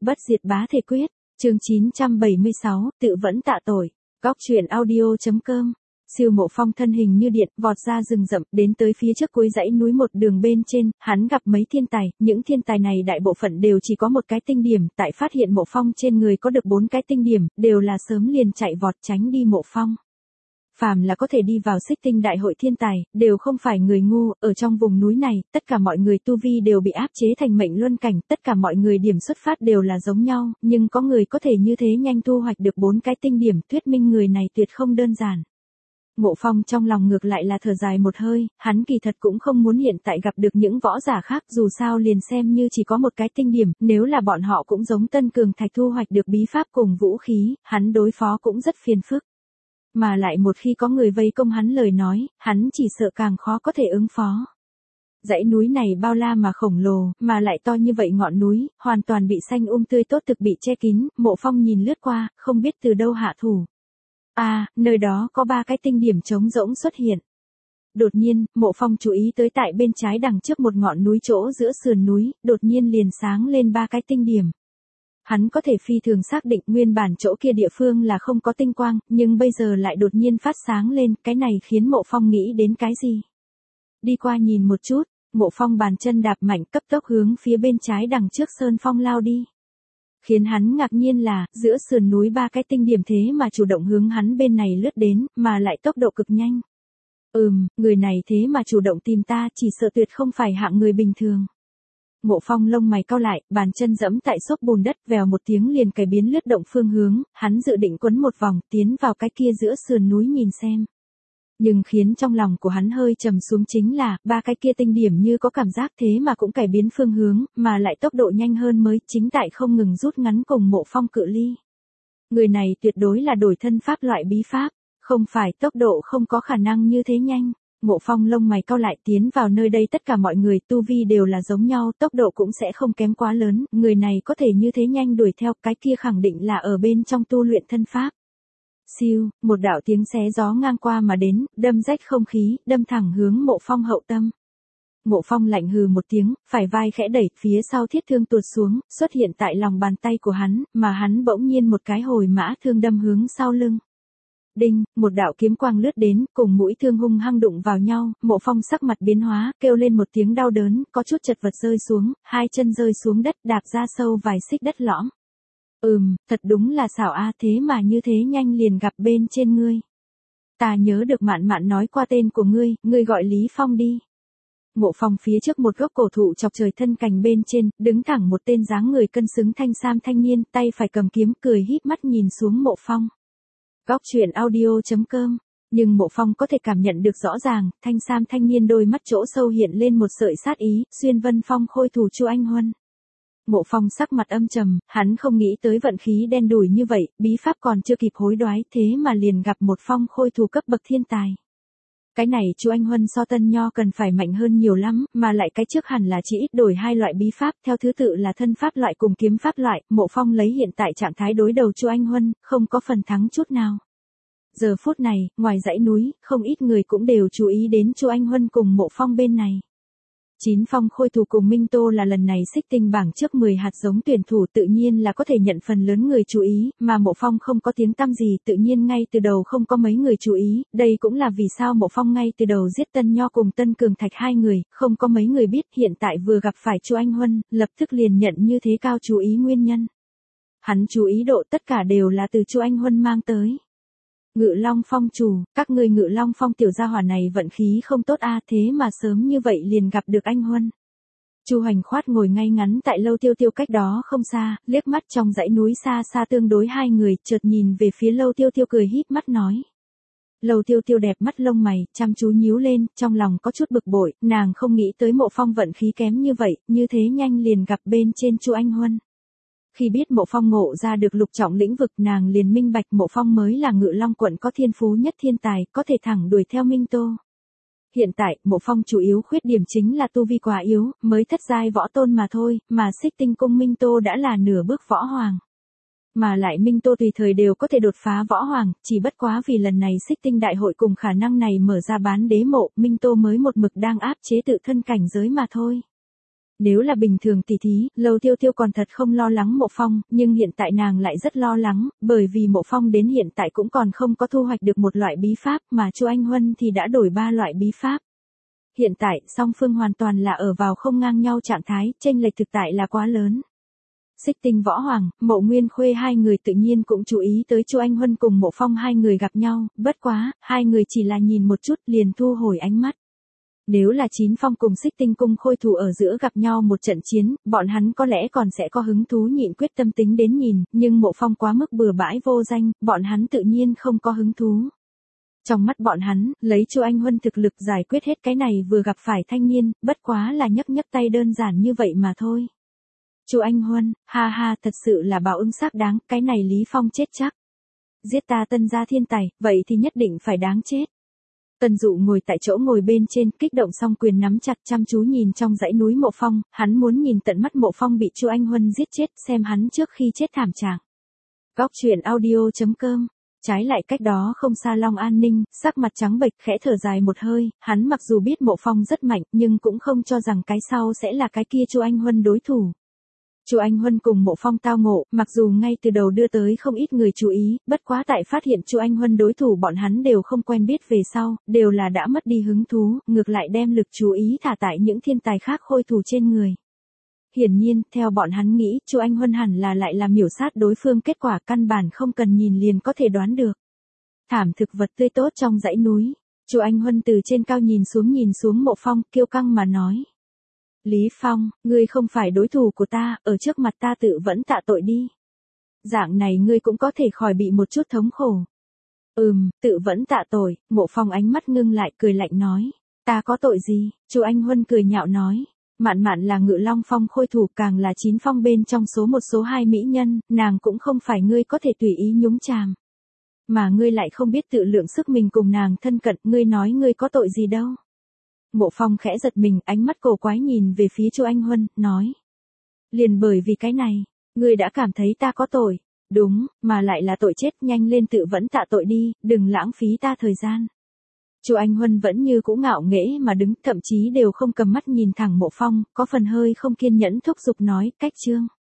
Bất diệt bá thể quyết, chương 976, tự vẫn tạ tội. Góc truyện audio.com. Siêu Mộ Phong thân hình như điện, vọt ra rừng rậm, đến tới phía trước cuối dãy núi một đường bên trên, hắn gặp mấy thiên tài, những thiên tài này đại bộ phận đều chỉ có một cái tinh điểm, tại phát hiện Mộ Phong trên người có được 4 cái tinh điểm, đều là sớm liền chạy vọt tránh đi Mộ Phong. Phàm là có thể đi vào Xích Tinh đại hội thiên tài, đều không phải người ngu, ở trong vùng núi này, tất cả mọi người tu vi đều bị áp chế thành mệnh luân cảnh, tất cả mọi người điểm xuất phát đều là giống nhau, nhưng có người có thể như thế nhanh thu hoạch được 4 cái tinh điểm, thuyết minh người này tuyệt không đơn giản. Mộ Phong trong lòng ngược lại là thở dài một hơi, hắn kỳ thật cũng không muốn hiện tại gặp được những võ giả khác, dù sao liền xem như chỉ có một cái tinh điểm, nếu là bọn họ cũng giống Tân Cường Thạch thu hoạch được bí pháp cùng vũ khí, hắn đối phó cũng rất phiền phức. Mà lại một khi có người vây công hắn lời nói, hắn chỉ sợ càng khó có thể ứng phó. Dãy núi này bao la mà khổng lồ, mà lại to như vậy ngọn núi, hoàn toàn bị xanh tươi tốt thực bị che kín, Mộ Phong nhìn lướt qua, không biết từ đâu hạ thủ. Nơi đó có 3 cái tinh điểm trống rỗng xuất hiện. Đột nhiên, Mộ Phong chú ý tới tại bên trái đằng trước một ngọn núi chỗ giữa sườn núi, đột nhiên liền sáng lên 3 cái tinh điểm. Hắn có thể phi thường xác định nguyên bản chỗ kia địa phương là không có tinh quang, nhưng bây giờ lại đột nhiên phát sáng lên, cái này khiến Mộ Phong nghĩ đến cái gì? Đi qua nhìn một chút, Mộ Phong bàn chân đạp mạnh cấp tốc hướng phía bên trái đằng trước sơn phong lao đi. Khiến hắn ngạc nhiên là, giữa sườn núi 3 cái tinh điểm thế mà chủ động hướng hắn bên này lướt đến, mà lại tốc độ cực nhanh. Người này thế mà chủ động tìm ta, chỉ sợ tuyệt không phải hạng người bình thường. Mộ Phong lông mày cau lại, bàn chân giẫm tại xốp bùn đất, vèo một tiếng liền cải biến lướt động phương hướng, hắn dự định quấn một vòng, tiến vào cái kia giữa sườn núi nhìn xem. Nhưng khiến trong lòng của hắn hơi trầm xuống chính là, 3 cái kia tinh điểm như có cảm giác thế mà cũng cải biến phương hướng, mà lại tốc độ nhanh hơn mới, chính tại không ngừng rút ngắn cùng Mộ Phong cự ly. Người này tuyệt đối là đổi thân pháp loại bí pháp, không phải tốc độ không có khả năng như thế nhanh. Mộ Phong lông mày cau lại, tiến vào nơi đây tất cả mọi người tu vi đều là giống nhau, tốc độ cũng sẽ không kém quá lớn, người này có thể như thế nhanh đuổi theo, cái kia khẳng định là ở bên trong tu luyện thân pháp. Siêu, một đạo tiếng xé gió ngang qua mà đến, đâm rách không khí, đâm thẳng hướng Mộ Phong hậu tâm. Mộ Phong lạnh hừ một tiếng, phải vai khẽ đẩy, phía sau thiết thương tuột xuống, xuất hiện tại lòng bàn tay của hắn, mà hắn bỗng nhiên một cái hồi mã thương đâm hướng sau lưng. Đinh, một đạo kiếm quang lướt đến, cùng mũi thương hung hăng đụng vào nhau, Mộ Phong sắc mặt biến hóa, kêu lên một tiếng đau đớn, có chút chật vật rơi xuống, 2 chân rơi xuống đất, đạp ra sâu vài xích đất lõm. Thật đúng là xảo thế mà như thế nhanh liền gặp bên trên ngươi. Ta nhớ được Mạn Mạn nói qua tên của ngươi gọi Lý Phong đi. Mộ Phong phía trước một gốc cổ thụ chọc trời thân cành bên trên, đứng thẳng một tên dáng người cân xứng thanh sam thanh niên, tay phải cầm kiếm, cười híp mắt nhìn xuống Mộ Phong. Góc truyện audio.com. Nhưng Mộ Phong có thể cảm nhận được rõ ràng, thanh sam thanh niên đôi mắt chỗ sâu hiện lên một sợi sát ý, Xuyên Vân Phong khôi thủ Chu Anh Huân. Mộ Phong sắc mặt âm trầm, hắn không nghĩ tới vận khí đen đủi như vậy, bí pháp còn chưa kịp hối đoái, thế mà liền gặp một phong khôi thủ cấp bậc thiên tài. Cái này Chu Anh Huân so Tân Nho cần phải mạnh hơn nhiều lắm, mà lại cái trước hẳn là chỉ ít đổi 2 loại bí pháp, theo thứ tự là thân pháp loại cùng kiếm pháp loại, Mộ Phong lấy hiện tại trạng thái đối đầu Chu Anh Huân, không có phần thắng chút nào. Giờ phút này, ngoài dãy núi, không ít người cũng đều chú ý đến Chu Anh Huân cùng Mộ Phong bên này. 9 phong khôi thủ cùng Minh Tô là lần này Xích Tinh bảng trước 10 hạt giống tuyển thủ, tự nhiên là có thể nhận phần lớn người chú ý, mà Mộ Phong không có tiếng tăm gì, tự nhiên ngay từ đầu không có mấy người chú ý, đây cũng là vì sao Mộ Phong ngay từ đầu giết Tân Nho cùng Tân Cường Thạch 2 người, không có mấy người biết, hiện tại vừa gặp phải Chu Anh Huân, lập tức liền nhận như thế cao chú ý nguyên nhân. Hắn chú ý độ tất cả đều là từ Chu Anh Huân mang tới. Ngự Long Phong chủ, các ngươi Ngự Long Phong tiểu gia hỏa này vận khí không tốt thế mà sớm như vậy liền gặp được anh Huân. Chu Hoành Khoát ngồi ngay ngắn tại Lâu Tiêu Tiêu cách đó không xa, liếc mắt trong dãy núi xa xa tương đối 2 người, chợt nhìn về phía Lâu Tiêu Tiêu cười híp mắt nói. Lâu Tiêu Tiêu đẹp mắt lông mày, chăm chú nhíu lên, trong lòng có chút bực bội, nàng không nghĩ tới Mộ Phong vận khí kém như vậy, như thế nhanh liền gặp bên trên Chu Anh Huân. Khi biết Mộ Phong ngộ ra được lục trọng lĩnh vực, nàng liền minh bạch Mộ Phong mới là Ngự Long quận có thiên phú nhất thiên tài, có thể thẳng đuổi theo Minh Tô. Hiện tại, Mộ Phong chủ yếu khuyết điểm chính là tu vi quá yếu, mới thất giai võ tôn mà thôi, mà Xích Tinh cung Minh Tô đã là nửa bước võ hoàng. Mà lại Minh Tô tùy thời đều có thể đột phá võ hoàng, chỉ bất quá vì lần này Xích Tinh đại hội cùng khả năng này mở ra bán đế mộ, Minh Tô mới một mực đang áp chế tự thân cảnh giới mà thôi. Nếu là bình thường tỷ thí, Lâu Tiêu Tiêu còn thật không lo lắng Mộ Phong, nhưng hiện tại nàng lại rất lo lắng, bởi vì Mộ Phong đến hiện tại cũng còn không có thu hoạch được một loại bí pháp, mà Chu Anh Huân thì đã đổi 3 loại bí pháp. Hiện tại, song phương hoàn toàn là ở vào không ngang nhau trạng thái, chênh lệch thực tại là quá lớn. Xích Tinh Võ Hoàng, Mộ Nguyên Khuê hai người tự nhiên cũng chú ý tới Chu Anh Huân cùng Mộ Phong hai người gặp nhau, bất quá, hai người chỉ là nhìn một chút liền thu hồi ánh mắt. Nếu là Chín Phong cùng Xích Tinh Cung Khôi Thủ ở giữa gặp nhau một trận chiến, bọn hắn có lẽ còn sẽ có hứng thú nhịn quyết tâm tính đến nhìn, nhưng Mộ Phong quá mức bừa bãi vô danh, bọn hắn tự nhiên không có hứng thú. Trong mắt bọn hắn, lấy Chu Anh Huân thực lực giải quyết hết cái này vừa gặp phải thanh niên, bất quá là nhấc nhấc tay đơn giản như vậy mà thôi. Chu Anh Huân, ha ha, thật sự là báo ứng xác đáng, cái này Lý Phong chết chắc. Giết ta Tân gia thiên tài, vậy thì nhất định phải đáng chết. Tần Dụ ngồi tại chỗ ngồi bên trên, kích động song quyền nắm chặt chăm chú nhìn trong dãy núi Mộ Phong, hắn muốn nhìn tận mắt Mộ Phong bị Chu Anh Huân giết chết, xem hắn trước khi chết thảm trạng. Góc truyện audio.com. Trái lại cách đó không xa Long An Ninh, sắc mặt trắng bệch khẽ thở dài một hơi, hắn mặc dù biết Mộ Phong rất mạnh, nhưng cũng không cho rằng cái sau sẽ là cái kia Chu Anh Huân đối thủ. Chu Anh Huân cùng Mộ Phong tao ngộ, mặc dù ngay từ đầu đưa tới không ít người chú ý, bất quá tại phát hiện Chu Anh Huân đối thủ bọn hắn đều không quen biết về sau, đều là đã mất đi hứng thú, ngược lại đem lực chú ý thả tại những thiên tài khác khôi thủ trên người. Hiển nhiên, theo bọn hắn nghĩ, Chu Anh Huân hẳn là lại làm miểu sát đối phương, kết quả căn bản không cần nhìn liền có thể đoán được. Thảm thực vật tươi tốt trong dãy núi, Chu Anh Huân từ trên cao nhìn xuống Mộ Phong, kiêu căng mà nói. Lý Phong, ngươi không phải đối thủ của ta, ở trước mặt ta tự vẫn tạ tội đi. Dạng này ngươi cũng có thể khỏi bị một chút thống khổ. Tự vẫn tạ tội, Mộ Phong ánh mắt ngưng lại cười lạnh nói. Ta có tội gì? Chu Anh Huân cười nhạo nói. Mạn Mạn là Ngự Long Phong khôi thủ, càng là Chín Phong bên trong số 1 số 2 mỹ nhân, nàng cũng không phải ngươi có thể tùy ý nhúng chàm. Mà ngươi lại không biết tự lượng sức mình cùng nàng thân cận, ngươi nói ngươi có tội gì đâu. Mộ Phong khẽ giật mình, ánh mắt cổ quái nhìn về phía Chu Anh Huân, nói. Liền bởi vì cái này, ngươi đã cảm thấy ta có tội. Đúng, mà lại là tội chết, nhanh lên tự vẫn tạ tội đi, đừng lãng phí ta thời gian. Chu Anh Huân vẫn như cũ ngạo nghễ mà đứng, thậm chí đều không cầm mắt nhìn thẳng Mộ Phong, có phần hơi không kiên nhẫn thúc giục nói, cách chương.